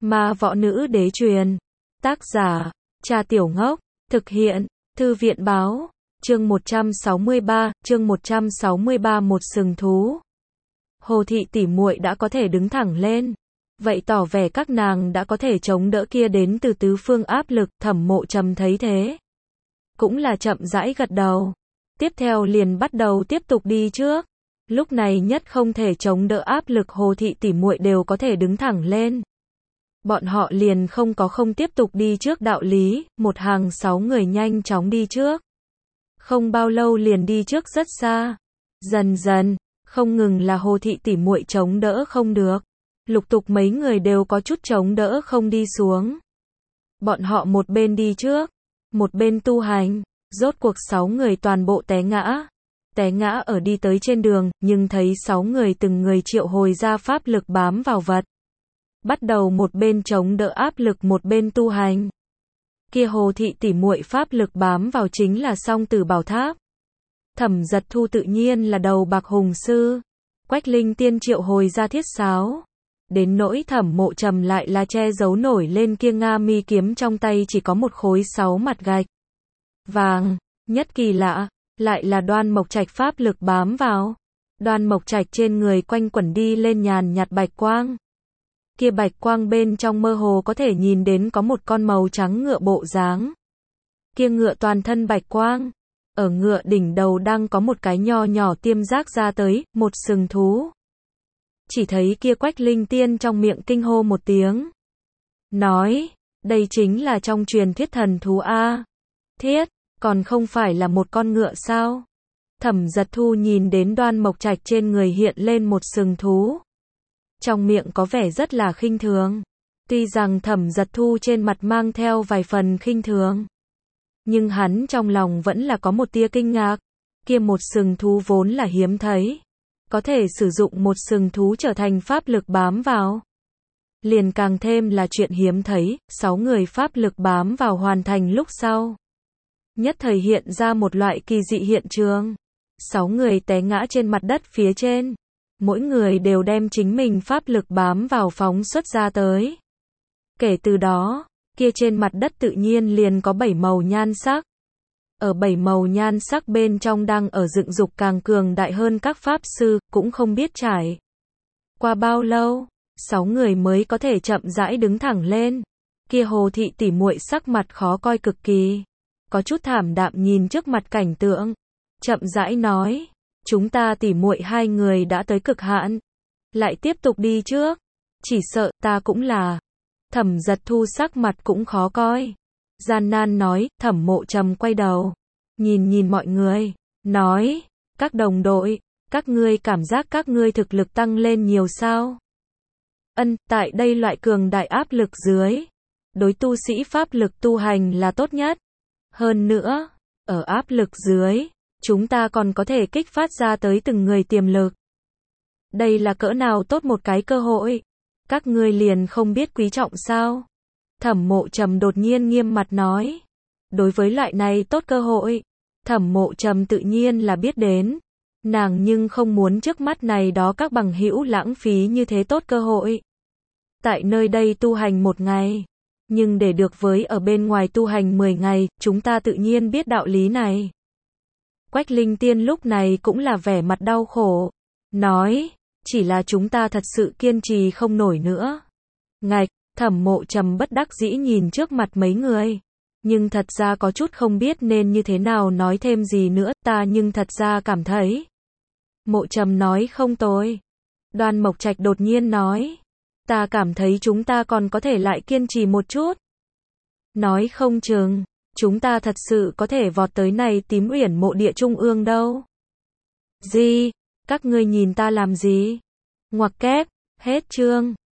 Ma Võ Nữ Đế truyền. Tác giả, Cha Tiểu Ngốc. Thực hiện, Thư viện Báo. Chương 163, một sừng thú. Hồ thị tỷ muội đã có thể đứng thẳng lên. Vậy tỏ vẻ các nàng đã có thể chống đỡ kia đến từ tứ phương áp lực. Thẩm Mộ Trầm thấy thế, cũng là chậm rãi gật đầu. Tiếp theo liền bắt đầu tiếp tục đi trước. Lúc này nhất không thể chống đỡ áp lực, Hồ thị tỷ muội đều có thể đứng thẳng lên. Bọn họ liền không tiếp tục đi trước đạo lý, một hàng 6 người nhanh chóng đi trước. Không bao lâu liền đi trước rất xa. Dần dần, không ngừng là Hồ thị tỷ muội chống đỡ không được. Lục tục mấy người đều có chút chống đỡ không đi xuống. Bọn họ một bên đi trước, một bên tu hành. Rốt cuộc 6 người toàn bộ té ngã. Té ngã ở đi tới trên đường, nhưng thấy 6 người từng người triệu hồi ra pháp lực bám vào vật. Bắt đầu một bên chống đỡ áp lực một bên tu hành. Kia Hồ thị tỷ muội pháp lực bám vào chính là Song Tử Bảo Tháp. Thẩm Giật Thu tự nhiên là đầu bạc hùng sư. Quách Linh Tiên triệu hồi ra thiết sáo. Đến nỗi Thẩm Mộ Trầm lại là che giấu nổi lên kia Nga mi kiếm, trong tay chỉ có một khối 6 mặt gạch vàng. Nhất kỳ lạ, lại là Đoan Mộc Trạch pháp lực bám vào. Đoan Mộc Trạch trên người quanh quẩn đi lên nhàn nhạt bạch quang. Kia bạch quang bên trong mơ hồ có thể nhìn đến có một con màu trắng ngựa bộ dáng. Kia ngựa toàn thân bạch quang. Ở ngựa đỉnh đầu đang có một cái nho nhỏ tiêm giác ra tới, một sừng thú. Chỉ thấy kia Quách Linh Tiên trong miệng kinh hô một tiếng. Nói, đây chính là trong truyền thuyết thần thú A. Thiết, còn không phải là một con ngựa sao? Thẩm Giật Thu nhìn đến Đoan Mộc Trạch trên người hiện lên một sừng thú. Trong miệng có vẻ rất là khinh thường. Tuy rằng Thẩm Giật Thu trên mặt mang theo vài phần khinh thường, nhưng hắn trong lòng vẫn là có một tia kinh ngạc. Kia một sừng thú vốn là hiếm thấy. Có thể sử dụng một sừng thú trở thành pháp lực bám vào, liền càng thêm là chuyện hiếm thấy. 6 người pháp lực bám vào hoàn thành lúc sau, nhất thời hiện ra một loại kỳ dị hiện trường. 6 người té ngã trên mặt đất phía trên. Mỗi người đều đem chính mình pháp lực bám vào phóng xuất ra tới. Kể từ đó, kia trên mặt đất tự nhiên liền có 7 màu nhan sắc. Ở 7 màu nhan sắc bên trong đang ở dựng dục càng cường đại hơn các pháp sư, cũng không biết trải qua bao lâu, 6 người mới có thể chậm rãi đứng thẳng lên. Kia Hồ thị tỷ muội sắc mặt khó coi cực kỳ, có chút thảm đạm nhìn trước mặt cảnh tượng, chậm rãi nói, chúng ta tỷ muội 2 người đã tới cực hạn, lại tiếp tục đi trước, chỉ sợ ta cũng là. Thẩm Giật Thu sắc mặt cũng khó coi, gian nan nói. Thẩm Mộ Trầm quay đầu, nhìn mọi người, nói, các đồng đội, các ngươi cảm giác các ngươi thực lực tăng lên nhiều sao? Tại đây loại cường đại áp lực dưới, đối tu sĩ pháp lực tu hành là tốt nhất. Hơn nữa, ở áp lực dưới, chúng ta còn có thể kích phát ra tới từng người tiềm lực. Đây là cỡ nào tốt một cái cơ hội, các ngươi liền không biết quý trọng sao? Thẩm Mộ Trầm đột nhiên nghiêm mặt nói. Đối với loại này tốt cơ hội, Thẩm Mộ Trầm tự nhiên là biết đến. Nàng nhưng không muốn trước mắt này đó các bằng hữu lãng phí như thế tốt cơ hội. Tại nơi đây tu hành 1 ngày, nhưng để được với ở bên ngoài tu hành 10 ngày, chúng ta tự nhiên biết đạo lý này. Quách Linh Tiên lúc này cũng là vẻ mặt đau khổ, nói, chỉ là chúng ta thật sự kiên trì không nổi nữa. Ngạch, Thẩm Mộ Trầm bất đắc dĩ nhìn trước mặt mấy người, nhưng thật ra có chút không biết nên như thế nào nói thêm gì nữa. Ta nhưng thật ra cảm thấy Mộ Trầm nói không tồi. Đoan Mộc Trạch đột nhiên nói, ta cảm thấy chúng ta còn có thể lại kiên trì một chút. Nói không chừng chúng ta thật sự có thể vọt tới này Tím Uyển mộ địa trung ương đâu. Gì? Các ngươi nhìn ta làm gì? Ngoặc kép, hết chương.